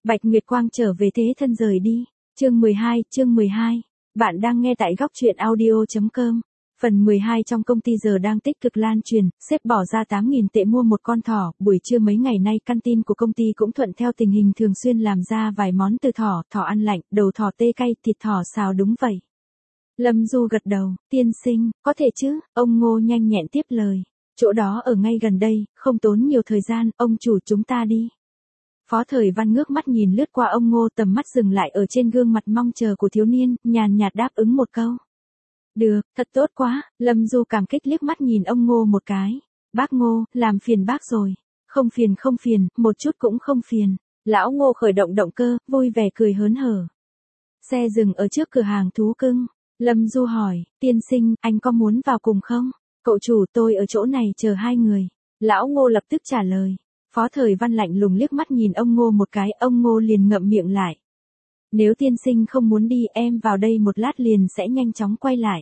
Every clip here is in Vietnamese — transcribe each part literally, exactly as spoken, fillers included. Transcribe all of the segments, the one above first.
Bạch Nguyệt Quang trở về thế thân rời đi. Chương mười hai, chương mười hai. Bạn đang nghe tại góc truyện audio chấm com. Phần mười hai. Trong công ty giờ đang tích cực lan truyền, sếp bỏ ra tám nghìn tệ mua một con thỏ, buổi trưa mấy ngày nay căn tin của công ty cũng thuận theo tình hình thường xuyên làm ra vài món từ thỏ, thỏ ăn lạnh, đầu thỏ tê cay, thịt thỏ xào đúng vậy. Lâm Du gật đầu, tiên sinh, có thể chứ, ông Ngô nhanh nhẹn tiếp lời. Chỗ đó ở ngay gần đây, không tốn nhiều thời gian, ông chủ chúng ta đi. Phó Thời Văn ngước mắt nhìn lướt qua ông Ngô, tầm mắt dừng lại ở trên gương mặt mong chờ của thiếu niên, nhàn nhạt đáp ứng một câu. Được, thật tốt quá, Lâm Du cảm kích liếc mắt nhìn ông Ngô một cái. Bác Ngô, làm phiền bác rồi. Không phiền không phiền, một chút cũng không phiền. Lão Ngô khởi động động cơ, vui vẻ cười hớn hở. Xe dừng ở trước cửa hàng thú cưng. Lâm Du hỏi, tiên sinh, anh có muốn vào cùng không? Cậu chủ tôi ở chỗ này chờ hai người. Lão Ngô lập tức trả lời. Phó Thời Văn lạnh lùng liếc mắt nhìn ông Ngô một cái, ông Ngô liền ngậm miệng lại. Nếu tiên sinh không muốn đi, em vào đây một lát liền sẽ nhanh chóng quay lại.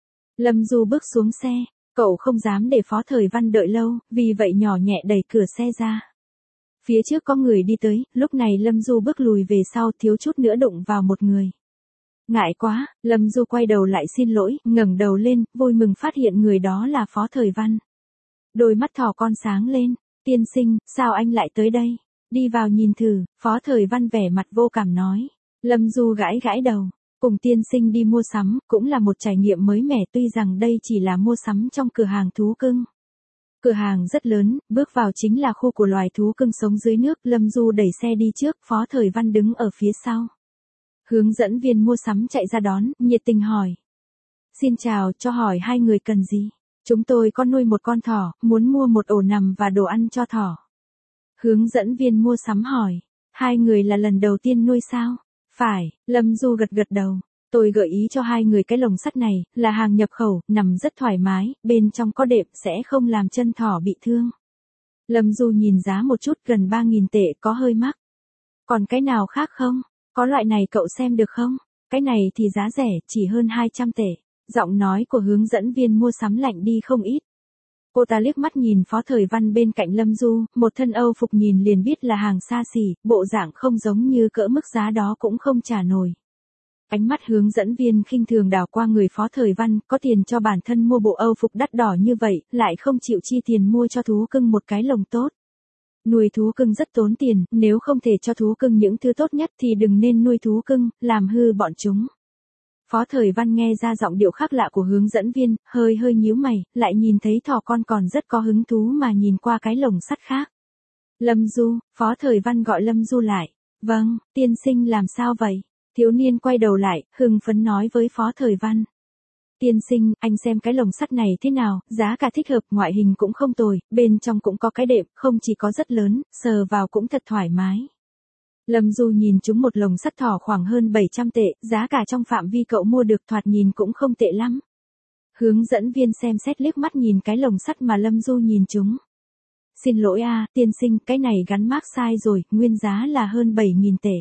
Lâm Du bước xuống xe, cậu không dám để Phó Thời Văn đợi lâu, vì vậy nhỏ nhẹ đẩy cửa xe ra. Phía trước có người đi tới, lúc này Lâm Du bước lùi về sau, thiếu chút nữa đụng vào một người. Ngại quá, Lâm Du quay đầu lại xin lỗi, ngẩng đầu lên, vui mừng phát hiện người đó là Phó Thời Văn. Đôi mắt thỏ con sáng lên. Tiên sinh, sao anh lại tới đây? Đi vào nhìn thử, Phó Thời Văn vẻ mặt vô cảm nói. Lâm Du gãi gãi đầu, cùng tiên sinh đi mua sắm, cũng là một trải nghiệm mới mẻ, tuy rằng đây chỉ là mua sắm trong cửa hàng thú cưng. Cửa hàng rất lớn, bước vào chính là khu của loài thú cưng sống dưới nước, Lâm Du đẩy xe đi trước, Phó Thời Văn đứng ở phía sau. Hướng dẫn viên mua sắm chạy ra đón, nhiệt tình hỏi. Xin chào, cho hỏi hai người cần gì? Chúng tôi có nuôi một con thỏ, muốn mua một ổ nằm và đồ ăn cho thỏ. Hướng dẫn viên mua sắm hỏi, hai người là lần đầu tiên nuôi sao? Phải, Lâm Du gật gật đầu. Tôi gợi ý cho hai người cái lồng sắt này, là hàng nhập khẩu, nằm rất thoải mái, bên trong có đệm sẽ không làm chân thỏ bị thương. Lâm Du nhìn giá một chút, gần ba nghìn tệ, có hơi mắc. Còn cái nào khác không? Có loại này cậu xem được không? Cái này thì giá rẻ, chỉ hơn hai trăm tệ. Giọng nói của hướng dẫn viên mua sắm lạnh đi không ít. Cô ta liếc mắt nhìn Phó Thời Văn bên cạnh Lâm Du, một thân Âu phục nhìn liền biết là hàng xa xỉ, bộ dạng không giống như cỡ mức giá đó cũng không trả nổi. Ánh mắt hướng dẫn viên khinh thường đảo qua người Phó Thời Văn, có tiền cho bản thân mua bộ Âu phục đắt đỏ như vậy, lại không chịu chi tiền mua cho thú cưng một cái lồng tốt. Nuôi thú cưng rất tốn tiền, nếu không thể cho thú cưng những thứ tốt nhất thì đừng nên nuôi thú cưng, làm hư bọn chúng. Phó Thời Văn nghe ra giọng điệu khác lạ của hướng dẫn viên, hơi hơi nhíu mày, lại nhìn thấy thỏ con còn rất có hứng thú mà nhìn qua cái lồng sắt khác. Lâm Du, Phó Thời Văn gọi Lâm Du lại. Vâng, tiên sinh làm sao vậy? Thiếu niên quay đầu lại, hưng phấn nói với Phó Thời Văn. Tiên sinh, anh xem cái lồng sắt này thế nào, giá cả thích hợp, ngoại hình cũng không tồi, bên trong cũng có cái đệm, không chỉ có rất lớn, sờ vào cũng thật thoải mái. Lâm Du nhìn chúng một lồng sắt thỏ khoảng hơn bảy trăm tệ, giá cả trong phạm vi cậu mua được thoạt nhìn cũng không tệ lắm. Hướng dẫn viên xem xét liếc mắt nhìn cái lồng sắt mà Lâm Du nhìn chúng. Xin lỗi a, tiên sinh, cái này gắn mác sai rồi, nguyên giá là hơn bảy nghìn tệ.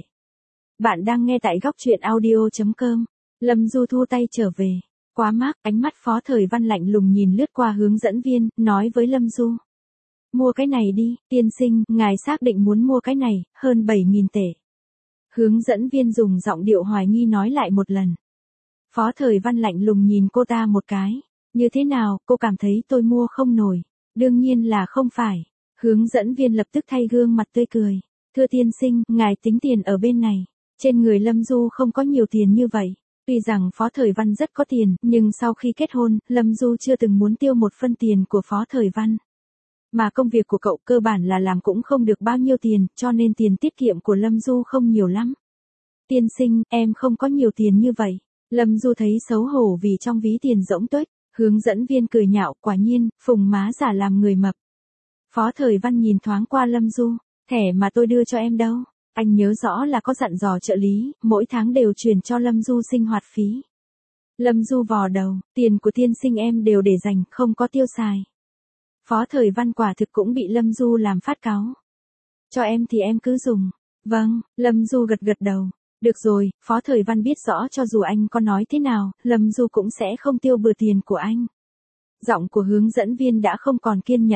Bạn đang nghe tại góc truyện audio chấm com. Lâm Du thu tay trở về. Quá mác, ánh mắt Phó Thời Văn lạnh lùng nhìn lướt qua hướng dẫn viên, nói với Lâm Du. Mua cái này đi, tiên sinh, ngài xác định muốn mua cái này, hơn bảy nghìn tệ. Hướng dẫn viên dùng giọng điệu hoài nghi nói lại một lần. Phó Thời Văn lạnh lùng nhìn cô ta một cái. Như thế nào, cô cảm thấy tôi mua không nổi? Đương nhiên là không phải. Hướng dẫn viên lập tức thay gương mặt tươi cười. Thưa tiên sinh, ngài tính tiền ở bên này. Trên người Lâm Du không có nhiều tiền như vậy. Tuy rằng Phó Thời Văn rất có tiền, nhưng sau khi kết hôn, Lâm Du chưa từng muốn tiêu một phân tiền của Phó Thời Văn. Mà công việc của cậu cơ bản là làm cũng không được bao nhiêu tiền, cho nên tiền tiết kiệm của Lâm Du không nhiều lắm. Tiên sinh, em không có nhiều tiền như vậy. Lâm Du thấy xấu hổ vì trong ví tiền rỗng tuếch, hướng dẫn viên cười nhạo, quả nhiên, phùng má giả làm người mập. Phó Thời Văn nhìn thoáng qua Lâm Du, thẻ mà tôi đưa cho em đâu. Anh nhớ rõ là có dặn dò trợ lý, mỗi tháng đều chuyển cho Lâm Du sinh hoạt phí. Lâm Du vò đầu, tiền của tiên sinh em đều để dành, không có tiêu xài. Phó Thời Văn quả thực cũng bị Lâm Du làm phát cáu. Cho em thì em cứ dùng. Vâng, Lâm Du gật gật đầu. Được rồi, Phó Thời Văn biết rõ cho dù anh có nói thế nào, Lâm Du cũng sẽ không tiêu bừa tiền của anh. Giọng của hướng dẫn viên đã không còn kiên nhẫn.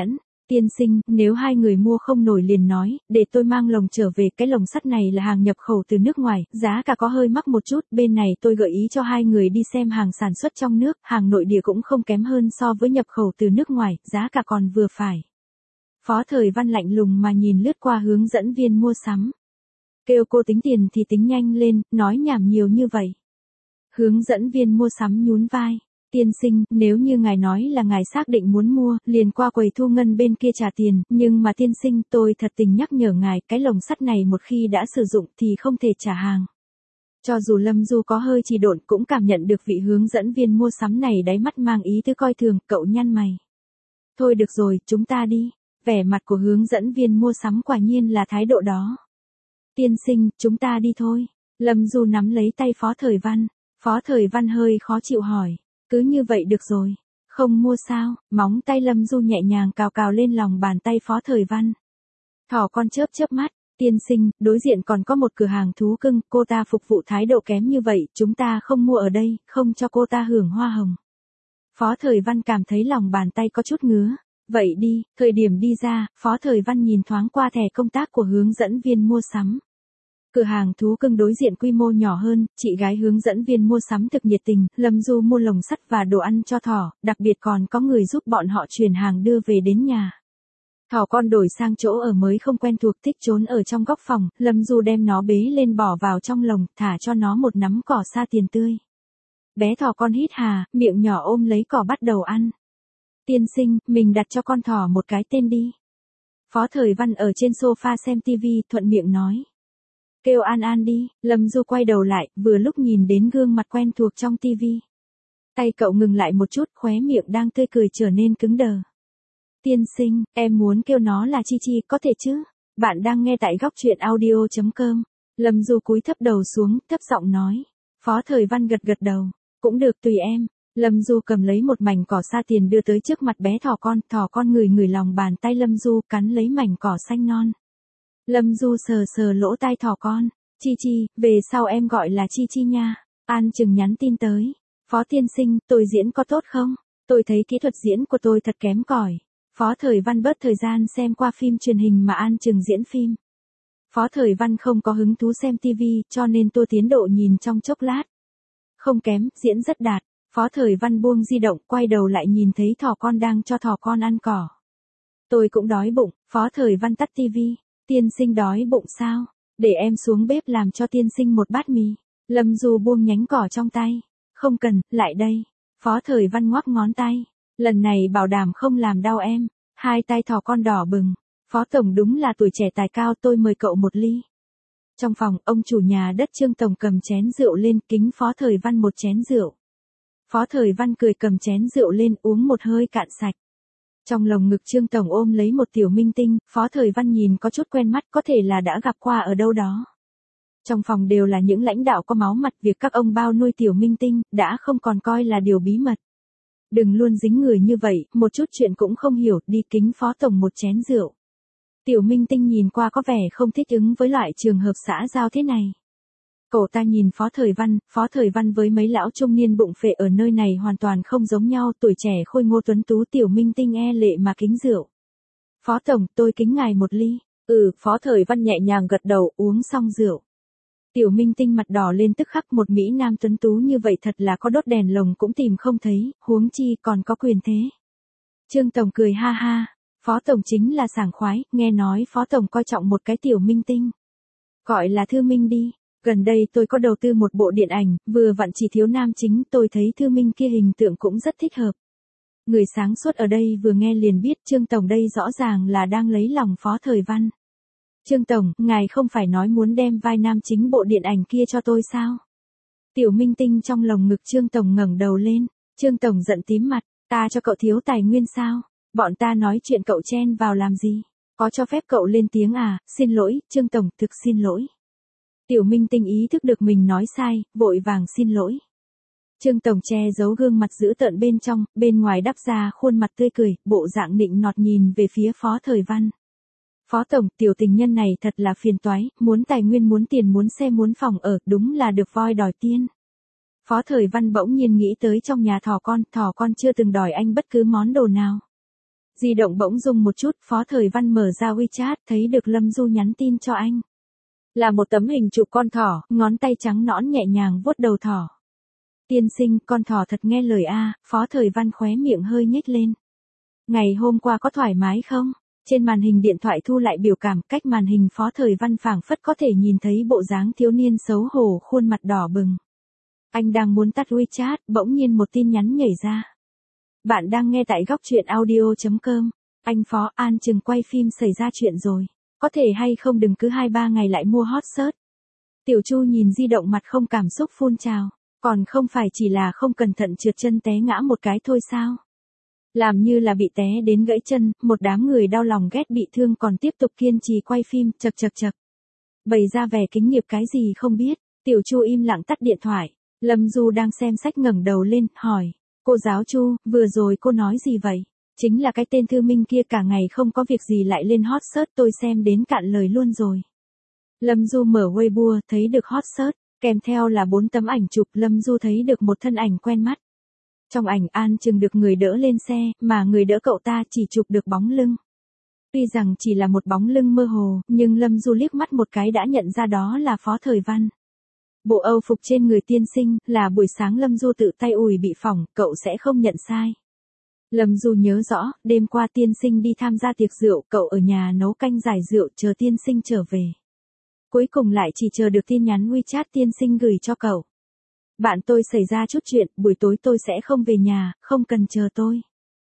Tiên sinh, nếu hai người mua không nổi liền nói, để tôi mang lồng trở về, cái lồng sắt này là hàng nhập khẩu từ nước ngoài, giá cả có hơi mắc một chút, bên này tôi gợi ý cho hai người đi xem hàng sản xuất trong nước, hàng nội địa cũng không kém hơn so với nhập khẩu từ nước ngoài, giá cả còn vừa phải. Phó Thời Văn lạnh lùng mà nhìn lướt qua hướng dẫn viên mua sắm. Kêu cô tính tiền thì tính nhanh lên, nói nhảm nhiều như vậy. Hướng dẫn viên mua sắm nhún vai. Tiên sinh, nếu như ngài nói là ngài xác định muốn mua, liền qua quầy thu ngân bên kia trả tiền, nhưng mà tiên sinh, tôi thật tình nhắc nhở ngài, cái lồng sắt này một khi đã sử dụng thì không thể trả hàng. Cho dù Lâm Du có hơi trì độn cũng cảm nhận được vị hướng dẫn viên mua sắm này đáy mắt mang ý tứ coi thường, cậu nhăn mày. Thôi được rồi, chúng ta đi. Vẻ mặt của hướng dẫn viên mua sắm quả nhiên là thái độ đó. Tiên sinh, chúng ta đi thôi. Lâm Du nắm lấy tay Phó Thời Văn. Phó Thời Văn hơi khó chịu hỏi. Cứ như vậy được rồi. Không mua sao? Móng tay Lâm Du nhẹ nhàng cào cào lên lòng bàn tay Phó Thời Văn. Thỏ con chớp chớp mắt. Tiên sinh, đối diện còn có một cửa hàng thú cưng, cô ta phục vụ thái độ kém như vậy, chúng ta không mua ở đây, không cho cô ta hưởng hoa hồng. Phó Thời Văn cảm thấy lòng bàn tay có chút ngứa. Vậy đi, thời điểm đi ra, Phó Thời Văn nhìn thoáng qua thẻ công tác của hướng dẫn viên mua sắm. Cửa hàng thú cưng đối diện quy mô nhỏ hơn, chị gái hướng dẫn viên mua sắm thực nhiệt tình, Lâm Du mua lồng sắt và đồ ăn cho thỏ, đặc biệt còn có người giúp bọn họ chuyển hàng đưa về đến nhà. Thỏ con đổi sang chỗ ở mới không quen thuộc, thích trốn ở trong góc phòng, Lâm Du đem nó bế lên bỏ vào trong lồng, thả cho nó một nắm cỏ sa tiền tươi. Bé thỏ con hít hà, miệng nhỏ ôm lấy cỏ bắt đầu ăn. Tiên sinh, mình đặt cho con thỏ một cái tên đi. Phó Thời Văn ở trên sofa xem tivi, thuận miệng nói. Kêu An An đi. Lâm Du quay đầu lại, vừa lúc nhìn đến gương mặt quen thuộc trong tivi. Tay cậu ngừng lại một chút, khóe miệng đang tươi cười trở nên cứng đờ. Tiên sinh, em muốn kêu nó là Chi Chi, có thể chứ? Bạn đang nghe tại góc truyện audio chấm com. Lâm Du cúi thấp đầu xuống, thấp giọng nói. Phó Thời Văn gật gật đầu. Cũng được, tùy em. Lâm Du cầm lấy một mảnh cỏ sa tiền đưa tới trước mặt bé thỏ con, thỏ con ngửi ngửi lòng bàn tay Lâm Du, cắn lấy mảnh cỏ xanh non. Lâm Du sờ sờ lỗ tai thỏ con. Chi Chi, về sau em gọi là Chi Chi nha. An Chừng nhắn tin tới. Phó tiên sinh, tôi diễn có tốt không? Tôi thấy kỹ thuật diễn của tôi thật kém cỏi. Phó Thời Văn bớt thời gian xem qua phim truyền hình mà An Chừng diễn phim. Phó Thời Văn không có hứng thú xem tivi, cho nên Tô Tiến Độ nhìn trong chốc lát. Không kém, diễn rất đạt. Phó Thời Văn buông di động, quay đầu lại nhìn thấy thỏ con đang cho thỏ con ăn cỏ. Tôi cũng đói bụng. Phó Thời Văn tắt tivi. Tiên sinh đói bụng sao? Để em xuống bếp làm cho tiên sinh một bát mì. Lâm Du buông nhánh cỏ trong tay. Không cần, lại đây. Phó Thời Văn ngoắc ngón tay. Lần này bảo đảm không làm đau em. Hai tay thỏ con đỏ bừng. Phó Tổng đúng là tuổi trẻ tài cao, tôi mời cậu một ly. Trong phòng, ông chủ nhà đất Trương Tổng cầm chén rượu lên, kính Phó Thời Văn một chén rượu. Phó Thời Văn cười cầm chén rượu lên, uống một hơi cạn sạch. Trong lồng ngực Trương Tổng ôm lấy một tiểu minh tinh, Phó Thời Văn nhìn có chút quen mắt, có thể là đã gặp qua ở đâu đó. Trong phòng đều là những lãnh đạo có máu mặt, việc các ông bao nuôi tiểu minh tinh, đã không còn coi là điều bí mật. Đừng luôn dính người như vậy, một chút chuyện cũng không hiểu, đi kính Phó Tổng một chén rượu. Tiểu minh tinh nhìn qua có vẻ không thích ứng với loại trường hợp xã giao thế này. Cậu ta nhìn Phó Thời Văn, Phó Thời Văn với mấy lão trung niên bụng phệ ở nơi này hoàn toàn không giống nhau, tuổi trẻ khôi ngô tuấn tú, tiểu minh tinh e lệ mà kính rượu. Phó Tổng, tôi kính ngài một ly. Ừ, Phó Thời Văn nhẹ nhàng gật đầu, uống xong rượu. Tiểu minh tinh mặt đỏ lên tức khắc, một mỹ nam tuấn tú như vậy thật là có đốt đèn lồng cũng tìm không thấy, huống chi còn có quyền thế. Trương Tổng cười ha ha. Phó Tổng chính là sảng khoái, nghe nói Phó Tổng coi trọng một cái tiểu minh tinh. Gọi là Thư Minh đi. Gần đây tôi có đầu tư một bộ điện ảnh, vừa vặn chỉ thiếu nam chính, tôi thấy Thư Minh kia hình tượng cũng rất thích hợp. Người sáng suốt ở đây vừa nghe liền biết Trương Tổng đây rõ ràng là đang lấy lòng Phó Thời Văn. Trương Tổng, ngài không phải nói muốn đem vai nam chính bộ điện ảnh kia cho tôi sao? Tiểu minh tinh trong lồng ngực Trương Tổng ngẩng đầu lên. Trương Tổng giận tím mặt, ta cho cậu thiếu tài nguyên sao? Bọn ta nói chuyện cậu chen vào làm gì? Có cho phép cậu lên tiếng à? Xin lỗi, Trương Tổng, thực xin lỗi. Tiểu minh tinh ý thức được mình nói sai, vội vàng xin lỗi. Trương Tổng che giấu gương mặt dữ tợn bên trong, bên ngoài đắp ra khuôn mặt tươi cười, bộ dạng nịnh nọt nhìn về phía Phó Thời Văn. Phó Tổng, tiểu tình nhân này thật là phiền toái, muốn tài nguyên muốn tiền muốn xe muốn phòng ở, đúng là được voi đòi tiên. Phó Thời Văn bỗng nhiên nghĩ tới trong nhà thỏ con, thỏ con chưa từng đòi anh bất cứ món đồ nào. Di động bỗng rung một chút, Phó Thời Văn mở ra WeChat, thấy được Lâm Du nhắn tin cho anh. Là một tấm hình chụp con thỏ, ngón tay trắng nõn nhẹ nhàng vuốt đầu thỏ. Tiên sinh, con thỏ thật nghe lời a, Phó Thời Văn khóe miệng hơi nhếch lên. Ngày hôm qua có thoải mái không? Trên màn hình điện thoại thu lại biểu cảm, cách màn hình Phó Thời Văn phảng phất có thể nhìn thấy bộ dáng thiếu niên xấu hổ, khuôn mặt đỏ bừng. Anh đang muốn tắt WeChat, bỗng nhiên một tin nhắn nhảy ra. Bạn đang nghe tại góc truyện audio chấm com. Anh Phó, An Chừng quay phim xảy ra chuyện rồi. Có thể hay không đừng cứ hai ba ngày lại mua hot search. Tiểu Chu nhìn di động mặt không cảm xúc phun trào. Còn không phải chỉ là không cẩn thận trượt chân té ngã một cái thôi sao? Làm như là bị té đến gãy chân, một đám người đau lòng ghét bị thương còn tiếp tục kiên trì quay phim, chật chật chật. Bày ra vẻ kính nghiệp cái gì không biết, Tiểu Chu im lặng tắt điện thoại. Lâm Du đang xem sách ngẩng đầu lên, hỏi. Cô giáo Chu, vừa rồi cô nói gì vậy? Chính là cái tên Thư Minh kia cả ngày không có việc gì lại lên hot search, tôi xem đến cạn lời luôn rồi. Lâm Du mở Weibo, thấy được hot search, kèm theo là bốn tấm ảnh chụp. Lâm Du thấy được một thân ảnh quen mắt. Trong ảnh An Chừng được người đỡ lên xe, mà người đỡ cậu ta chỉ chụp được bóng lưng. Tuy rằng chỉ là một bóng lưng mơ hồ, nhưng Lâm Du liếc mắt một cái đã nhận ra đó là Phó Thời Văn. Bộ âu phục trên người tiên sinh, là buổi sáng Lâm Du tự tay ủi bị phỏng, cậu sẽ không nhận sai. Lâm Du nhớ rõ, đêm qua tiên sinh đi tham gia tiệc rượu, cậu ở nhà nấu canh giải rượu chờ tiên sinh trở về. Cuối cùng lại chỉ chờ được tin nhắn WeChat tiên sinh gửi cho cậu. Bạn tôi xảy ra chút chuyện, buổi tối tôi sẽ không về nhà, không cần chờ tôi.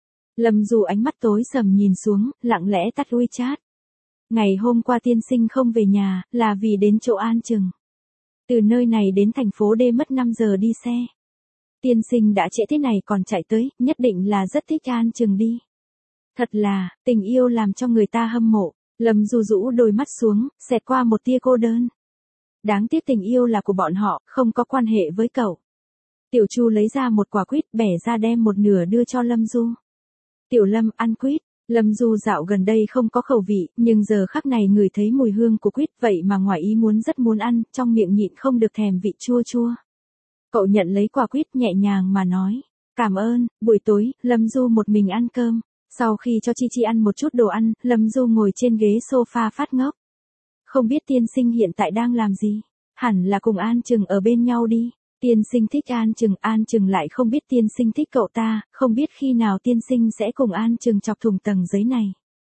Lâm Du ánh mắt tối sầm nhìn xuống, lặng lẽ tắt WeChat. Ngày hôm qua tiên sinh không về nhà, là vì đến chỗ An Chừng. Từ nơi này đến thành phố D mất năm giờ đi xe. Tiên sinh đã trễ thế này còn chạy tới, nhất định là rất thích An Chừng đi. Thật là, tình yêu làm cho người ta hâm mộ. Lâm Du rũ đôi mắt xuống, xẹt qua một tia cô đơn. Đáng tiếc tình yêu là của bọn họ, không có quan hệ với cậu. Tiểu Chu lấy ra một quả quýt, bẻ ra đem một nửa đưa cho Lâm Du. Tiểu Lâm, ăn quýt. Lâm Du dạo gần đây không có khẩu vị, nhưng giờ khắc này ngửi thấy mùi hương của quýt, vậy mà ngoài ý muốn rất muốn ăn, trong miệng nhịn không được thèm vị chua chua. Cậu nhận lấy quả quýt nhẹ nhàng mà nói. Cảm ơn. Buổi tối, Lâm Du một mình ăn cơm. Sau khi cho Chi Chi ăn một chút đồ ăn, Lâm Du ngồi trên ghế sofa phát ngốc. Không biết tiên sinh hiện tại đang làm gì? Hẳn là cùng An Chừng ở bên nhau đi. Tiên sinh thích An Chừng, An Chừng lại không biết tiên sinh thích cậu ta, không biết khi nào tiên sinh sẽ cùng An Chừng chọc thủng tầng giấy này.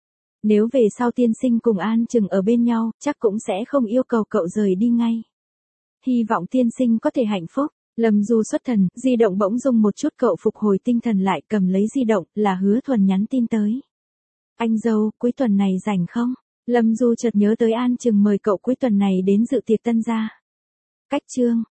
Nếu về sau tiên sinh cùng An Chừng ở bên nhau, chắc cũng sẽ không yêu cầu cậu rời đi ngay. Hy vọng tiên sinh có thể hạnh phúc. Lâm Du xuất thần, di động bỗng rung một chút, cậu phục hồi tinh thần lại, cầm lấy di động, là Hứa Thuần nhắn tin tới. Anh dâu, cuối tuần này rảnh không? Lâm Du chợt nhớ tới An Chừng mời cậu cuối tuần này đến dự tiệc tân gia. Cách chương.